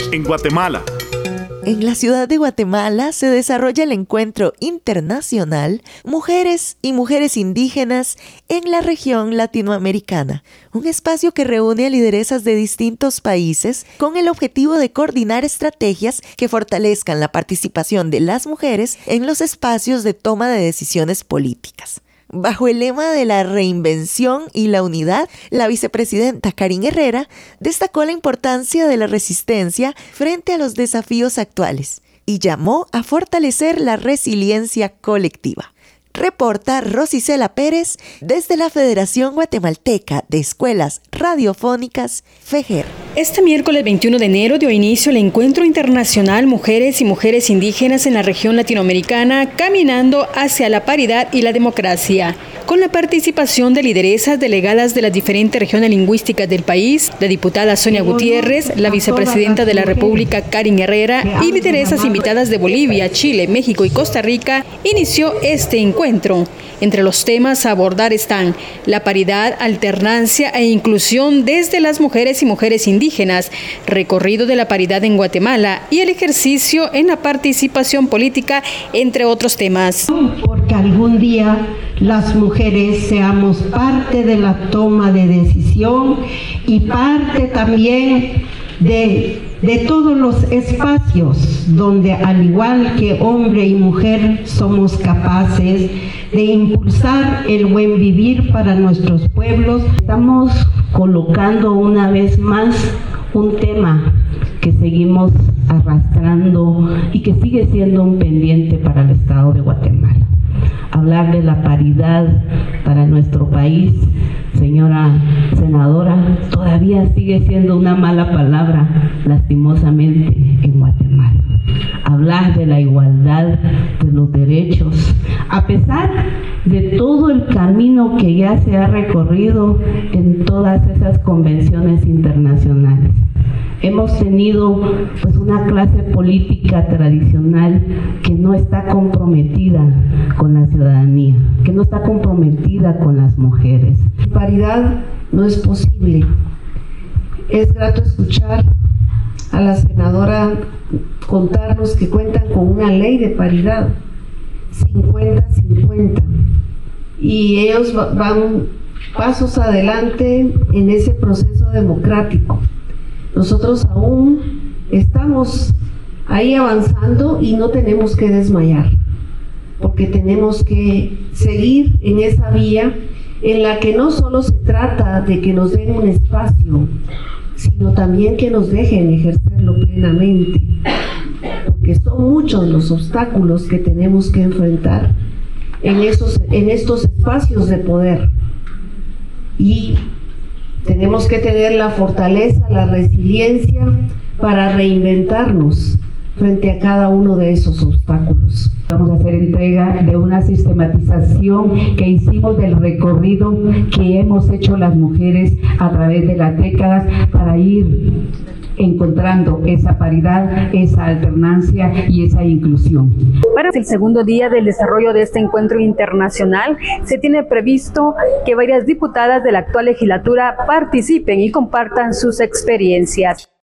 en Guatemala. En la ciudad de Guatemala se desarrolla el encuentro internacional Mujeres y Mujeres Indígenas en la región latinoamericana, un espacio que reúne a lideresas de distintos países con el objetivo de coordinar estrategias que fortalezcan la participación de las mujeres en los espacios de toma de decisiones políticas. Bajo el lema de la reinvención y la unidad, la vicepresidenta Karin Herrera destacó la importancia de la resistencia frente a los desafíos actuales y llamó a fortalecer la resiliencia colectiva. Reporta Rosicela Pérez desde la Federación Guatemalteca de Escuelas Radiofónicas, FEGER. Este miércoles 21 de enero dio inicio el Encuentro Internacional Mujeres y Mujeres Indígenas en la región latinoamericana, caminando hacia la paridad y la democracia, con la participación de lideresas delegadas de las diferentes regiones lingüísticas del país, la diputada Sonia Gutiérrez, la vicepresidenta de la República Karin Herrera y lideresas invitadas de Bolivia, Chile, México y Costa Rica. Inició este encuentro. Entre los temas a abordar están la paridad, alternancia e inclusión desde las mujeres y mujeres indígenas, recorrido de la paridad en Guatemala y el ejercicio en la participación política, entre otros temas. Porque algún día las mujeres seamos parte de la toma de decisión y parte también de todos los espacios donde, al igual que hombre y mujer, somos capaces de impulsar el buen vivir para nuestros pueblos. Estamos colocando una vez más un tema que seguimos arrastrando y que sigue siendo un pendiente para el Estado de Guatemala. Hablar de la paridad para nuestro país, señora senadora, todavía sigue siendo una mala palabra, lastimosamente, en Guatemala. Hablar de la igualdad de los derechos, a pesar de todo el camino que ya se ha recorrido en todas esas convenciones internacionales. Hemos tenido pues una clase política tradicional que no está comprometida con la ciudadanía, que no está comprometida con las mujeres. Paridad no es posible. Es grato escuchar a la senadora contarnos que cuentan con una ley de paridad, 50-50, y ellos van pasos adelante en ese proceso democrático. Nosotros aún estamos ahí avanzando y no tenemos que desmayar, porque tenemos que seguir en esa vía en la que no solo se trata de que nos den un espacio, sino también que nos dejen ejercerlo plenamente, porque son muchos los obstáculos que tenemos que enfrentar en estos espacios de poder, y tenemos que tener la fortaleza, la resiliencia para reinventarnos frente a cada uno de esos obstáculos. Vamos a hacer entrega de una sistematización que hicimos del recorrido que hemos hecho las mujeres a través de las décadas para ir encontrando esa paridad, esa alternancia y esa inclusión. Para el segundo día del desarrollo de este encuentro internacional, se tiene previsto que varias diputadas de la actual legislatura participen y compartan sus experiencias.